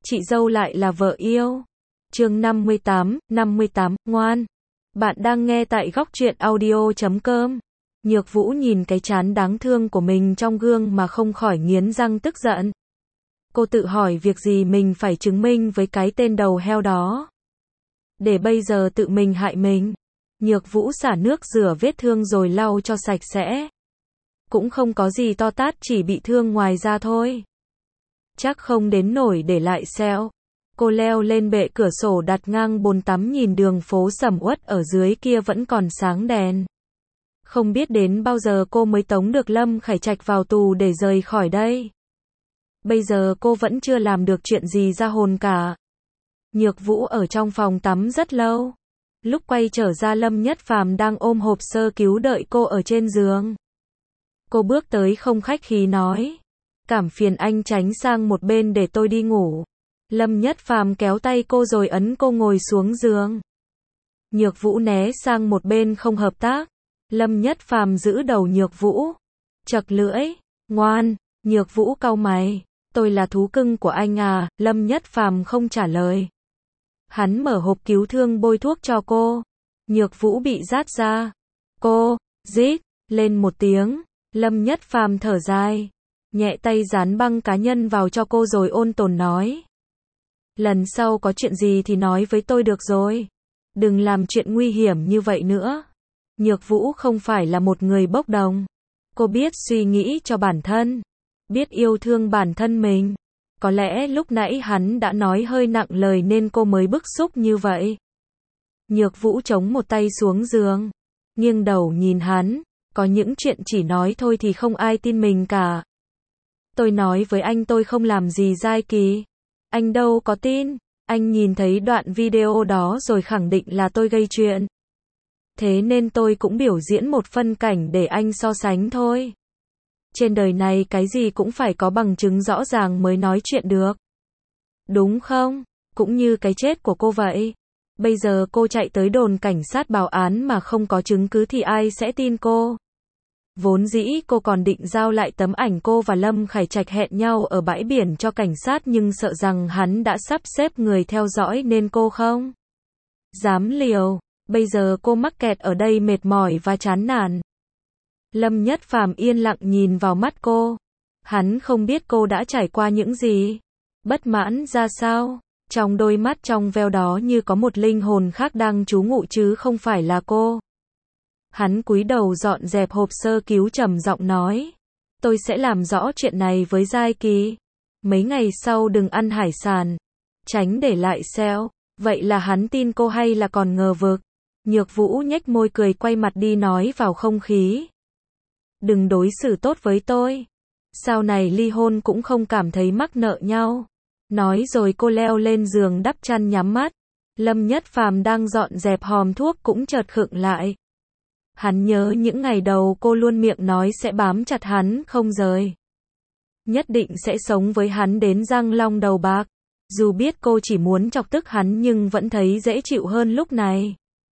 chị dâu lại là vợ yêu. Chương 58, ngoan. Bạn đang nghe tại góc truyện audio.com. Nhược Vũ nhìn cái trán đáng thương của mình trong gương mà không khỏi nghiến răng tức giận. Cô tự hỏi việc gì mình phải chứng minh với cái tên đầu heo đó. Để bây giờ tự mình hại mình. Nhược Vũ xả nước rửa vết thương rồi lau cho sạch sẽ. Cũng không có gì to tát, chỉ bị thương ngoài da thôi. Chắc không đến nổi để lại sẹo. Cô leo lên bệ cửa sổ đặt ngang bồn tắm nhìn đường phố sầm uất ở dưới kia vẫn còn sáng đèn. Không biết đến bao giờ cô mới tống được Lâm Khải Trạch vào tù để rời khỏi đây. Bây giờ cô vẫn chưa làm được chuyện gì ra hồn cả. Nhược Vũ ở trong phòng tắm rất lâu. Lúc quay trở ra Lâm Nhất Phàm đang ôm hộp sơ cứu đợi cô ở trên giường. Cô bước tới không khách khí nói. Cảm phiền anh tránh sang một bên để tôi đi ngủ. Lâm Nhất Phàm kéo tay cô rồi ấn cô ngồi xuống giường. Nhược Vũ né sang một bên không hợp tác. Lâm Nhất Phàm giữ đầu Nhược Vũ. Chật lưỡi. Ngoan. Nhược Vũ cau mày. Tôi là thú cưng của anh à? Lâm Nhất Phàm không trả lời. Hắn mở hộp cứu thương bôi thuốc cho cô. Nhược Vũ bị rát ra. Cô, rít, lên một tiếng. Lâm Nhất Phàm thở dài. Nhẹ tay dán băng cá nhân vào cho cô rồi ôn tồn nói. Lần sau có chuyện gì thì nói với tôi được rồi. Đừng làm chuyện nguy hiểm như vậy nữa. Nhược Vũ không phải là một người bốc đồng. Cô biết suy nghĩ cho bản thân. Biết yêu thương bản thân mình. Có lẽ lúc nãy hắn đã nói hơi nặng lời nên cô mới bức xúc như vậy. Nhược Vũ chống một tay xuống giường. Nghiêng đầu nhìn hắn. Có những chuyện chỉ nói thôi thì không ai tin mình cả. Tôi nói với anh tôi không làm gì dai kỳ. Anh đâu có tin. Anh nhìn thấy đoạn video đó rồi khẳng định là tôi gây chuyện. Thế nên tôi cũng biểu diễn một phân cảnh để anh so sánh thôi. Trên đời này cái gì cũng phải có bằng chứng rõ ràng mới nói chuyện được. Đúng không? Cũng như cái chết của cô vậy. Bây giờ cô chạy tới đồn cảnh sát báo án mà không có chứng cứ thì ai sẽ tin cô? Vốn dĩ cô còn định giao lại tấm ảnh cô và Lâm Khải Trạch hẹn nhau ở bãi biển cho cảnh sát nhưng sợ rằng hắn đã sắp xếp người theo dõi nên cô không dám liều. Bây giờ cô mắc kẹt ở đây mệt mỏi và chán nản. Lâm Nhất Phàm yên lặng nhìn vào mắt cô. Hắn không biết cô đã trải qua những gì. Bất mãn ra sao. Trong đôi mắt trong veo đó như có một linh hồn khác đang trú ngụ chứ không phải là cô. Hắn cúi đầu dọn dẹp hộp sơ cứu trầm giọng nói. Tôi sẽ làm rõ chuyện này với Giai Kỳ. Mấy ngày sau đừng ăn hải sản. Tránh để lại sẹo. Vậy là hắn tin cô hay là còn ngờ vực? Nhược Vũ nhếch môi cười quay mặt đi nói vào không khí. Đừng đối xử tốt với tôi. Sau này ly hôn cũng không cảm thấy mắc nợ nhau. Nói rồi cô leo lên giường đắp chăn nhắm mắt. Lâm Nhất Phàm đang dọn dẹp hòm thuốc cũng chợt khựng lại. Hắn nhớ những ngày đầu cô luôn miệng nói sẽ bám chặt hắn không rời. Nhất định sẽ sống với hắn đến răng long đầu bạc. Dù biết cô chỉ muốn chọc tức hắn nhưng vẫn thấy dễ chịu hơn lúc này.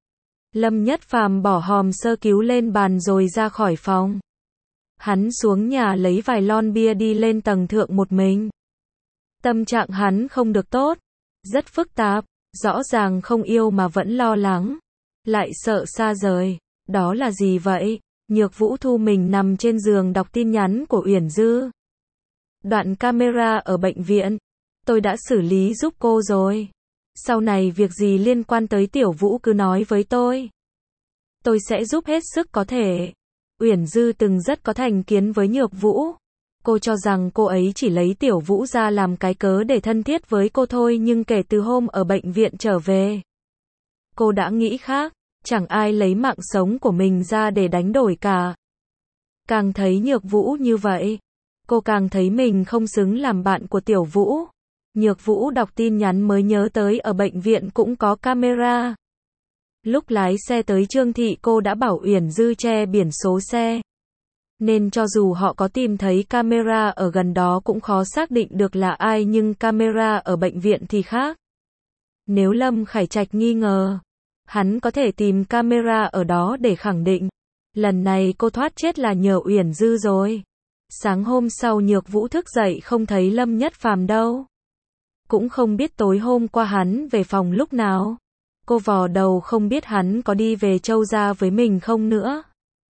Lâm Nhất Phàm bỏ hòm sơ cứu lên bàn rồi ra khỏi phòng. Hắn xuống nhà lấy vài lon bia đi lên tầng thượng một mình. Tâm trạng hắn không được tốt. Rất phức tạp. Rõ ràng không yêu mà vẫn lo lắng. Lại sợ xa rời. Đó là gì vậy? Nhược Vũ thu mình nằm trên giường đọc tin nhắn của Uyển Dư. Đoạn camera ở bệnh viện. Tôi đã xử lý giúp cô rồi. Sau này việc gì liên quan tới Tiểu Vũ cứ nói với tôi. Tôi sẽ giúp hết sức có thể. Uyển Dư từng rất có thành kiến với Nhược Vũ. Cô cho rằng cô ấy chỉ lấy Tiểu Vũ ra làm cái cớ để thân thiết với cô thôi nhưng kể từ hôm ở bệnh viện trở về. Cô đã nghĩ khác. Chẳng ai lấy mạng sống của mình ra để đánh đổi cả. Càng thấy Nhược Vũ như vậy, cô càng thấy mình không xứng làm bạn của Tiểu Vũ. Nhược Vũ đọc tin nhắn mới nhớ tới ở bệnh viện cũng có camera. Lúc lái xe tới Trương Thị cô đã bảo Uyển Dư che biển số xe. Nên cho dù họ có tìm thấy camera ở gần đó cũng khó xác định được là ai nhưng camera ở bệnh viện thì khác. Nếu Lâm Khải Trạch nghi ngờ, hắn có thể tìm camera ở đó để khẳng định. Lần này cô thoát chết là nhờ Uyển Dư rồi. Sáng hôm sau Nhược Vũ thức dậy không thấy Lâm Nhất Phàm đâu. Cũng không biết tối hôm qua hắn về phòng lúc nào. Cô vò đầu không biết hắn có đi về Châu gia với mình không nữa.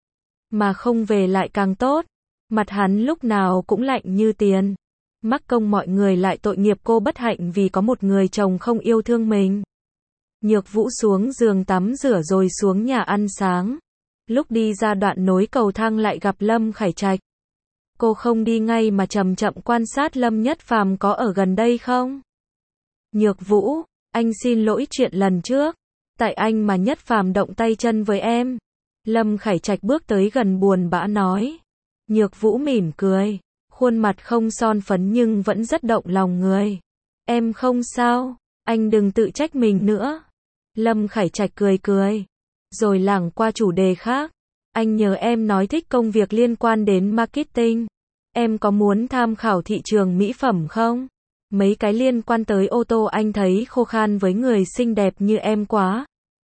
Mà không về lại càng tốt. Mặt hắn lúc nào cũng lạnh như tiền. Mắc công mọi người lại tội nghiệp cô bất hạnh vì có một người chồng không yêu thương mình. Nhược Vũ xuống giường tắm rửa rồi xuống nhà ăn sáng. Lúc đi ra đoạn nối cầu thang lại gặp Lâm Khải Trạch. Cô không đi ngay mà chậm chậm quan sát Lâm Nhất Phàm có ở gần đây không. Nhược Vũ, anh xin lỗi chuyện lần trước. Tại anh mà Nhất Phàm động tay chân với em. Lâm Khải Trạch bước tới gần buồn bã nói. Nhược Vũ mỉm cười. Khuôn mặt không son phấn nhưng vẫn rất động lòng người. Em không sao, anh đừng tự trách mình nữa. Lâm Khải Trạch cười cười. Rồi lảng qua chủ đề khác. Anh nhờ em nói thích công việc liên quan đến marketing. Em có muốn tham khảo thị trường mỹ phẩm không? Mấy cái liên quan tới ô tô anh thấy khô khan với người xinh đẹp như em quá.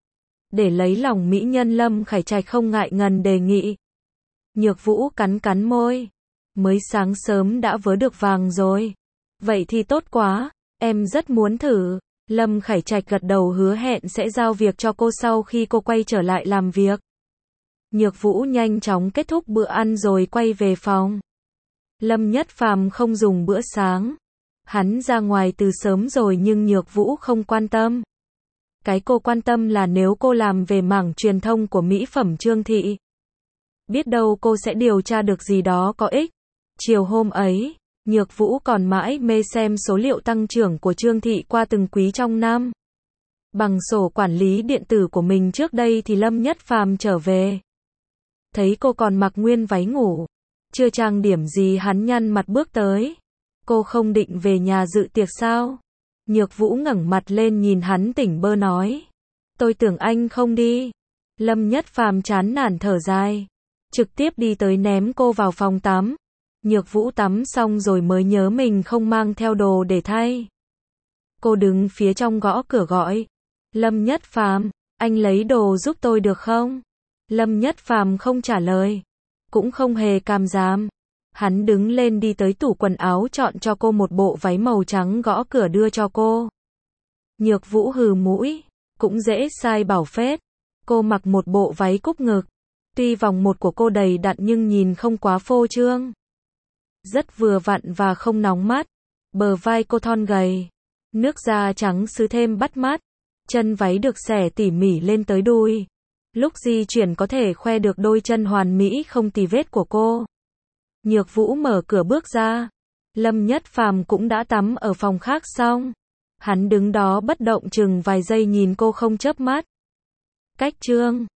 Để lấy lòng mỹ nhân Lâm Khải Trạch không ngại ngần đề nghị. Nhược Vũ cắn cắn môi. Mới sáng sớm đã vớ được vàng rồi. Vậy thì tốt quá, em rất muốn thử. Lâm Khải Trạch gật đầu hứa hẹn sẽ giao việc cho cô sau khi cô quay trở lại làm việc. Nhược Vũ nhanh chóng kết thúc bữa ăn rồi quay về phòng. Lâm Nhất Phàm không dùng bữa sáng. Hắn ra ngoài từ sớm rồi nhưng Nhược Vũ không quan tâm. Cái cô quan tâm là nếu cô làm về mảng truyền thông của mỹ phẩm Trương Thị. Biết đâu cô sẽ điều tra được gì đó có ích. Chiều hôm ấy, Nhược Vũ còn mãi mê xem số liệu tăng trưởng của Trương Thị qua từng quý trong năm. Bằng sổ quản lý điện tử của mình trước đây thì Lâm Nhất Phàm trở về. Thấy cô còn mặc nguyên váy ngủ. Chưa trang điểm gì hắn nhăn mặt bước tới. Cô không định về nhà dự tiệc sao? Nhược Vũ ngẩng mặt lên nhìn hắn tỉnh bơ nói. Tôi tưởng anh không đi. Lâm Nhất Phàm chán nản thở dài. Trực tiếp đi tới ném cô vào phòng tắm. Nhược Vũ tắm xong rồi mới nhớ mình không mang theo đồ để thay. Cô đứng phía trong gõ cửa gọi. Lâm Nhất Phàm, anh lấy đồ giúp tôi được không? Lâm Nhất Phàm không trả lời. Cũng không hề càm ràm. Hắn đứng lên đi tới tủ quần áo chọn cho cô một bộ váy màu trắng gõ cửa đưa cho cô. Nhược Vũ hừ mũi. Cũng dễ sai bảo phết. Cô mặc một bộ váy cúc ngực. Tuy vòng một của cô đầy đặn nhưng nhìn không quá phô trương. Rất vừa vặn và không nóng mắt. Bờ vai cô thon gầy. Nước da trắng sứ thêm bắt mắt. Chân váy được xẻ tỉ mỉ lên tới đùi. Lúc di chuyển có thể khoe được đôi chân hoàn mỹ không tì vết của cô. Nhược Vũ mở cửa bước ra. Lâm Nhất Phàm cũng đã tắm ở phòng khác xong. Hắn đứng đó bất động chừng vài giây nhìn cô không chớp mắt. Cách chương